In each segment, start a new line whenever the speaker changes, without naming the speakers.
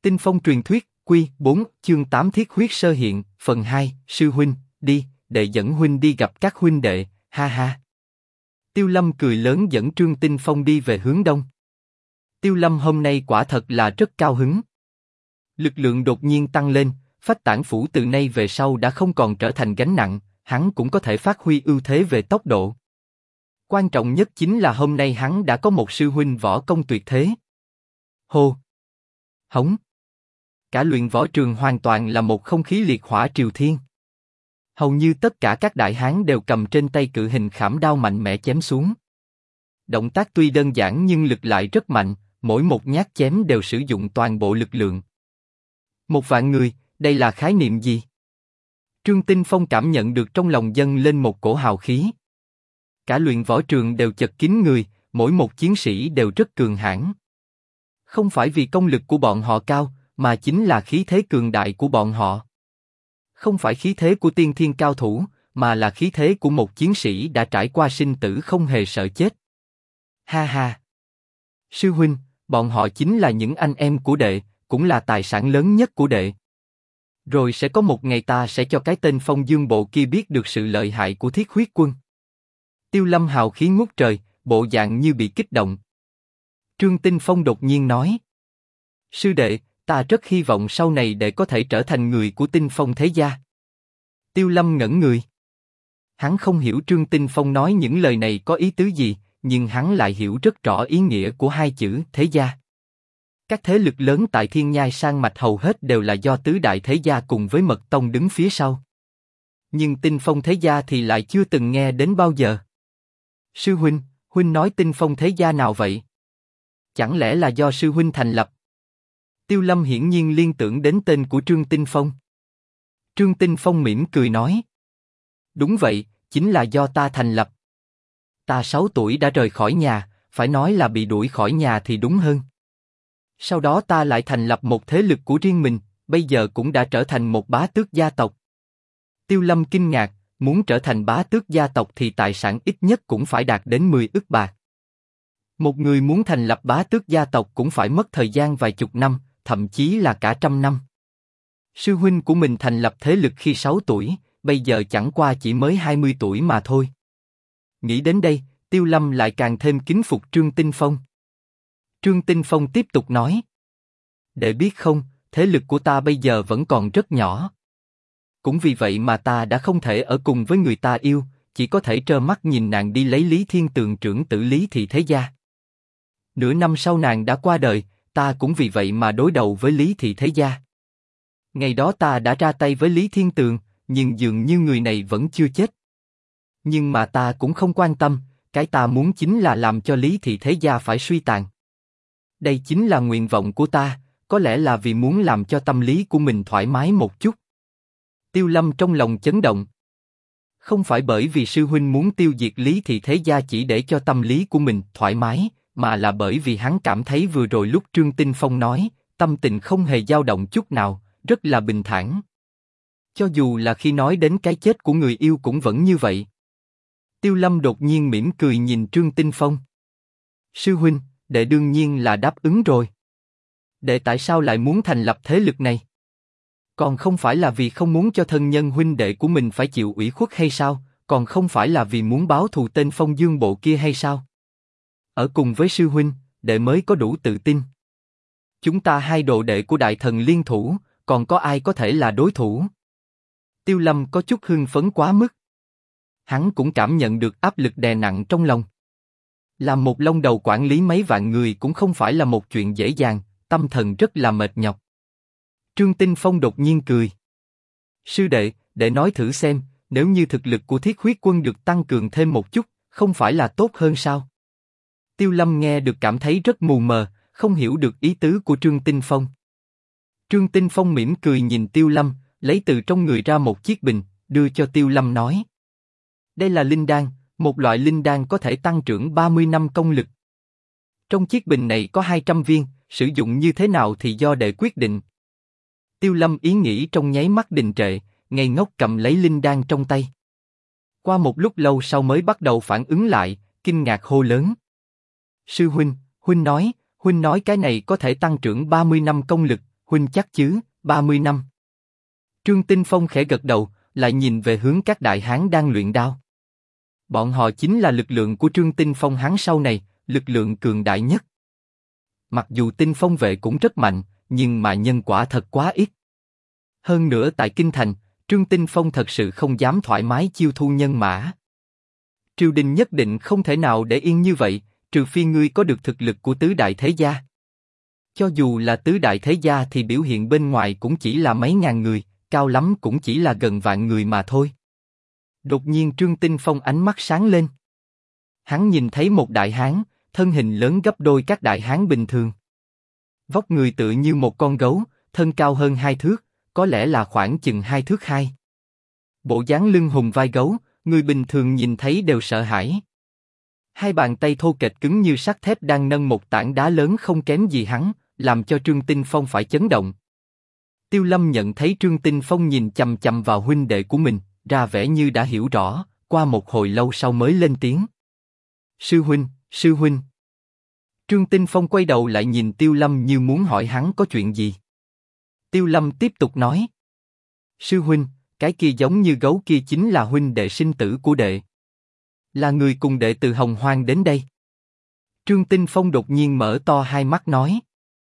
Tinh phong truyền thuyết, Quy 4, chương 8 Thiết huyết sơ hiện, phần 2, sư huynh, đi, đệ dẫn huynh đi gặp các huynh đệ, ha ha. Tiêu Lâm cười lớn dẫn Trương Tinh Phong đi về hướng đông. Tiêu Lâm hôm nay quả thật là rất cao hứng. Lực lượng đột nhiên tăng lên, phách tản phủ từ nay về sau đã không còn trở thành gánh nặng, hắn cũng có thể phát huy ưu thế về tốc độ. Quan trọng nhất chính là hôm nay hắn đã có một sư huynh võ công tuyệt thế. Hô! Hống! Cả luyện võ trường hoàn toàn là một không khí liệt hỏa triều thiên. Hầu như tất cả các đại hán đều cầm trên tay cự hình khảm đao mạnh mẽ chém xuống. Động tác tuy đơn giản nhưng lực lại rất mạnh, mỗi một nhát chém đều sử dụng toàn bộ lực lượng. 1.000 người, đây là khái niệm gì? Trương Tinh Phong cảm nhận được trong lòng dâng lên một cổ hào khí. Cả luyện võ trường đều chật kín người, mỗi một chiến sĩ đều rất cường hãn. Không phải vì công lực của bọn họ cao, mà chính là khí thế cường đại của bọn họ. Không phải khí thế của tiên thiên cao thủ, mà là khí thế của một chiến sĩ đã trải qua sinh tử không hề sợ chết. Ha ha! Sư huynh, bọn họ chính là những anh em của đệ, cũng là tài sản lớn nhất của đệ. Rồi sẽ có một ngày ta sẽ cho cái tên Phong Dương Bộ kia biết được sự lợi hại của Thiết Huyết Quân. Tiêu Lâm hào khí ngút trời, bộ dạng như bị kích động. Trương Tinh Phong đột nhiên nói: Sư đệ, ta rất hy vọng sau này đệ có thể trở thành người của Tinh Phong thế gia. Tiêu Lâm ngẩn người. Hắn không hiểu Trương Tinh Phong nói những lời này có ý tứ gì, nhưng hắn lại hiểu rất rõ ý nghĩa của hai chữ thế gia. Các thế lực lớn tại Thiên Nhai Sang Mạch hầu hết đều là do tứ đại thế gia cùng với Mật Tông đứng phía sau. Nhưng Tinh Phong thế gia thì lại chưa từng nghe đến bao giờ. Sư huynh, huynh nói Tinh Phong thế gia nào vậy? Chẳng lẽ là do sư huynh thành lập? Tiêu Lâm hiển nhiên liên tưởng đến tên của Trương Tinh Phong. Trương Tinh Phong mỉm cười nói: Đúng vậy, chính là do ta thành lập. Ta 6 tuổi đã rời khỏi nhà, phải nói là bị đuổi khỏi nhà thì đúng hơn. Sau đó ta lại thành lập một thế lực của riêng mình, bây giờ cũng đã trở thành một bá tước gia tộc. Tiêu Lâm kinh ngạc, muốn trở thành bá tước gia tộc thì tài sản ít nhất cũng phải đạt đến 10 ức bạc. Một người muốn thành lập bá tước gia tộc cũng phải mất thời gian vài chục năm, thậm chí là cả trăm năm. Sư huynh của mình thành lập thế lực khi 6 tuổi, bây giờ chẳng qua chỉ mới 20 tuổi mà thôi. Nghĩ đến đây, Tiêu Lâm lại càng thêm kính phục Trương Tinh Phong. Trương Tinh Phong tiếp tục nói: Để biết không, thế lực của ta bây giờ vẫn còn rất nhỏ. Cũng vì vậy mà ta đã không thể ở cùng với người ta yêu, chỉ có thể trơ mắt nhìn nàng đi lấy Lý Thiên Tường trưởng tử Lý Thị thế gia. Nửa năm sau nàng đã qua đời, ta cũng vì vậy mà đối đầu với Lý Thị thế gia. Ngày đó ta đã ra tay với Lý Thiên Tường, nhưng dường như người này vẫn chưa chết. Nhưng mà ta cũng không quan tâm, cái ta muốn chính là làm cho Lý Thị thế gia phải suy tàn. Đây chính là nguyện vọng của ta, có lẽ là vì muốn làm cho tâm lý của mình thoải mái một chút. Tiêu Lâm trong lòng chấn động. Không phải bởi vì sư huynh muốn tiêu diệt Lý Thị thế gia chỉ để cho tâm lý của mình thoải mái, mà là bởi vì hắn cảm thấy vừa rồi lúc Trương Tinh Phong nói, tâm tình không hề dao động chút nào, rất là bình thản. Cho dù là khi nói đến cái chết của người yêu cũng vẫn như vậy. Tiêu Lâm đột nhiên mỉm cười nhìn Trương Tinh Phong. Sư huynh, đệ đương nhiên là đáp ứng rồi. Đệ tại sao lại muốn thành lập thế lực này? Còn không phải là vì không muốn cho thân nhân huynh đệ của mình phải chịu ủy khuất hay sao? Còn không phải là vì muốn báo thù tên Phong Dương Bộ kia hay sao? Ở cùng với sư huynh, đệ mới có đủ tự tin. Chúng ta hai đồ đệ của đại thần liên thủ, còn có ai có thể là đối thủ? Tiêu Lâm có chút hưng phấn quá mức. Hắn cũng cảm nhận được áp lực đè nặng trong lòng. Làm một long đầu quản lý mấy vạn người cũng không phải là một chuyện dễ dàng, tâm thần rất là mệt nhọc. Trương Tinh Phong đột nhiên cười. Sư đệ, đệ nói thử xem, nếu như thực lực của Thiết Huyết Quân được tăng cường thêm một chút, không phải là tốt hơn sao? Tiêu Lâm nghe được cảm thấy rất mù mờ, không hiểu được ý tứ của Trương Tinh Phong. Trương Tinh Phong mỉm cười nhìn Tiêu Lâm, lấy từ trong người ra một chiếc bình, đưa cho Tiêu Lâm nói: Đây là linh đan, một loại linh đan có thể tăng trưởng 30 năm công lực. Trong chiếc bình này có 200 viên, sử dụng như thế nào thì do đệ quyết định. Tiêu Lâm ý nghĩ trong nháy mắt đình trệ, ngây ngốc cầm lấy linh đan trong tay. Qua một lúc lâu sau mới bắt đầu phản ứng lại, kinh ngạc hô lớn: Sư huynh, huynh nói cái này có thể tăng trưởng 30 năm công lực, huynh chắc chứ, 30 năm. Trương Tinh Phong khẽ gật đầu, lại nhìn về hướng các đại hán đang luyện đao. Bọn họ chính là lực lượng của Trương Tinh Phong hắn sau này, lực lượng cường đại nhất. Mặc dù Tinh Phong vệ cũng rất mạnh, nhưng mà nhân quả thật quá ít. Hơn nữa tại Kinh Thành, Trương Tinh Phong thật sự không dám thoải mái chiêu thu nhân mã. Triều đình nhất định không thể nào để yên như vậy, trừ phi ngươi có được thực lực của tứ đại thế gia. Cho dù là tứ đại thế gia thì biểu hiện bên ngoài cũng chỉ là mấy ngàn người, cao lắm cũng chỉ là gần vạn người mà thôi. Đột nhiên Trương Tinh Phong ánh mắt sáng lên. Hắn nhìn thấy một đại hán, thân hình lớn gấp đôi các đại hán bình thường. Vóc người tựa như một con gấu, thân cao hơn 2 thước, có lẽ là khoảng chừng 2 thước 2. Bộ dáng lưng hùng vai gấu, người bình thường nhìn thấy đều sợ hãi. Hai bàn tay thô kệch cứng như sắt thép đang nâng một tảng đá lớn không kém gì hắn, làm cho Trương Tinh Phong phải chấn động. Tiêu Lâm nhận thấy Trương Tinh Phong nhìn chằm chằm vào huynh đệ của mình, ra vẻ như đã hiểu rõ, qua một hồi lâu sau mới lên tiếng. Sư huynh, sư huynh. Trương Tinh Phong quay đầu lại nhìn Tiêu Lâm như muốn hỏi hắn có chuyện gì. Tiêu Lâm tiếp tục nói. Sư huynh, cái kia giống như gấu kia chính là huynh đệ sinh tử của đệ. Là người cùng đệ từ Hồng Hoang đến đây. Trương Tinh Phong đột nhiên mở to hai mắt nói.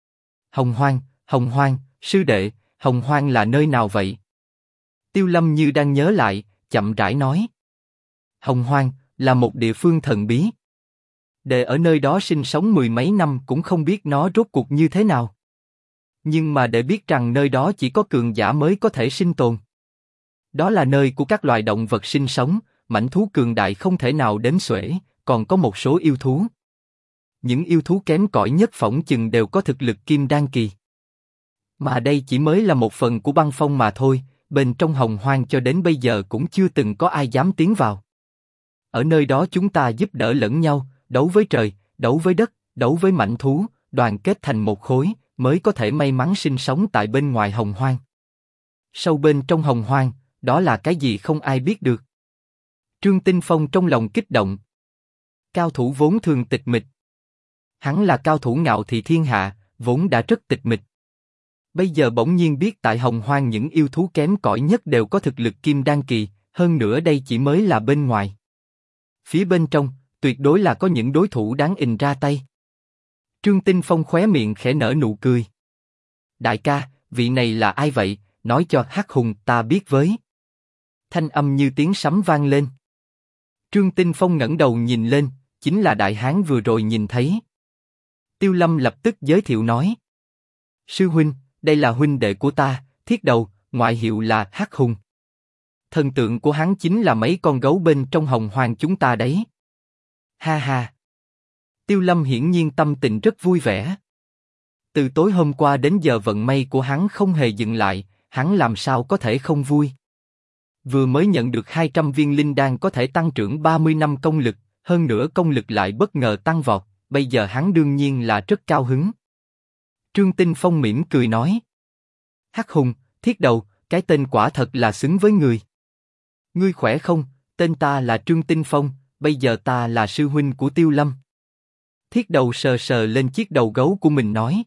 Hồng Hoang, sư đệ, Hồng Hoang là nơi nào vậy? Tiêu Lâm như đang nhớ lại, chậm rãi nói. Hồng Hoang là một địa phương thần bí. Đệ ở nơi đó sinh sống mười mấy năm cũng không biết nó rốt cuộc như thế nào. Nhưng mà đệ biết rằng nơi đó chỉ có cường giả mới có thể sinh tồn. Đó là nơi của các loài động vật sinh sống, mãnh thú cường đại không thể nào đếm xuể, còn có một số yêu thú. Những yêu thú kém cỏi nhất phỏng chừng đều có thực lực kim đan kỳ. Mà đây chỉ mới là một phần của băng phong mà thôi, bên trong Hồng Hoang cho đến bây giờ cũng chưa từng có ai dám tiến vào. Ở nơi đó chúng ta giúp đỡ lẫn nhau, đấu với trời, đấu với đất, đấu với mãnh thú, đoàn kết thành một khối, mới có thể may mắn sinh sống tại bên ngoài Hồng Hoang. Sâu bên trong Hồng Hoang, đó là cái gì không ai biết được. Trương Tinh Phong trong lòng kích động. Cao thủ vốn thường tịch mịch. Hắn là cao thủ ngạo thị thiên hạ, vốn đã rất tịch mịch. Bây giờ bỗng nhiên biết tại Hồng Hoang những yêu thú kém cỏi nhất đều có thực lực kim đan kỳ, hơn nữa đây chỉ mới là bên ngoài. Phía bên trong, tuyệt đối là có những đối thủ đáng ình ra tay. Trương Tinh Phong khóe miệng khẽ nở nụ cười. Đại ca, vị này là ai vậy, nói cho Hắc Hùng ta biết với. Thanh âm như tiếng sấm vang lên. Trương Tinh Phong ngẩng đầu nhìn lên, chính là đại hán vừa rồi nhìn thấy. Tiêu Lâm lập tức giới thiệu nói. Sư huynh, đây là huynh đệ của ta, Thiết Đầu, ngoại hiệu là Hắc Hùng. Thần tượng của hắn chính là mấy con gấu bên trong Hồng Hoang chúng ta đấy. Ha ha. Tiêu Lâm hiển nhiên tâm tình rất vui vẻ. Từ tối hôm qua đến giờ vận may của hắn không hề dừng lại, hắn làm sao có thể không vui. Vừa mới nhận được 200 viên linh đan có thể tăng trưởng 30 năm công lực, hơn nữa công lực lại bất ngờ tăng vọt, bây giờ hắn đương nhiên là rất cao hứng. Trương Tinh Phong mỉm cười nói. Hắc Hùng, Thiết Đầu, cái tên quả thật là xứng với người. Ngươi khỏe không, tên ta là Trương Tinh Phong, bây giờ ta là sư huynh của Tiêu Lâm. Thiết Đầu sờ sờ lên chiếc đầu gấu của mình nói.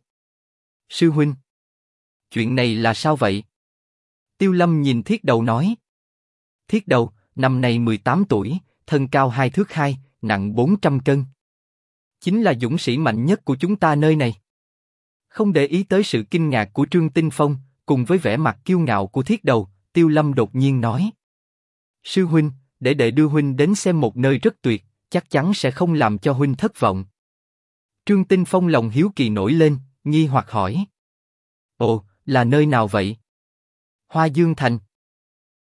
Sư huynh. Chuyện này là sao vậy? Tiêu Lâm nhìn Thiết Đầu nói. Thiết Đầu, năm nay 18 tuổi, thân cao 2 thước 2, nặng 400 cân. Chính là dũng sĩ mạnh nhất của chúng ta nơi này. Không để ý tới sự kinh ngạc của Trương Tinh Phong, cùng với vẻ mặt kiêu ngạo của Thiết Đầu, Tiêu Lâm đột nhiên nói. Sư huynh, để đệ đưa huynh đến xem một nơi rất tuyệt, chắc chắn sẽ không làm cho huynh thất vọng. Trương Tinh Phong lòng hiếu kỳ nổi lên, nghi hoặc hỏi. Ồ, là nơi nào vậy? Hoa Dương Thành.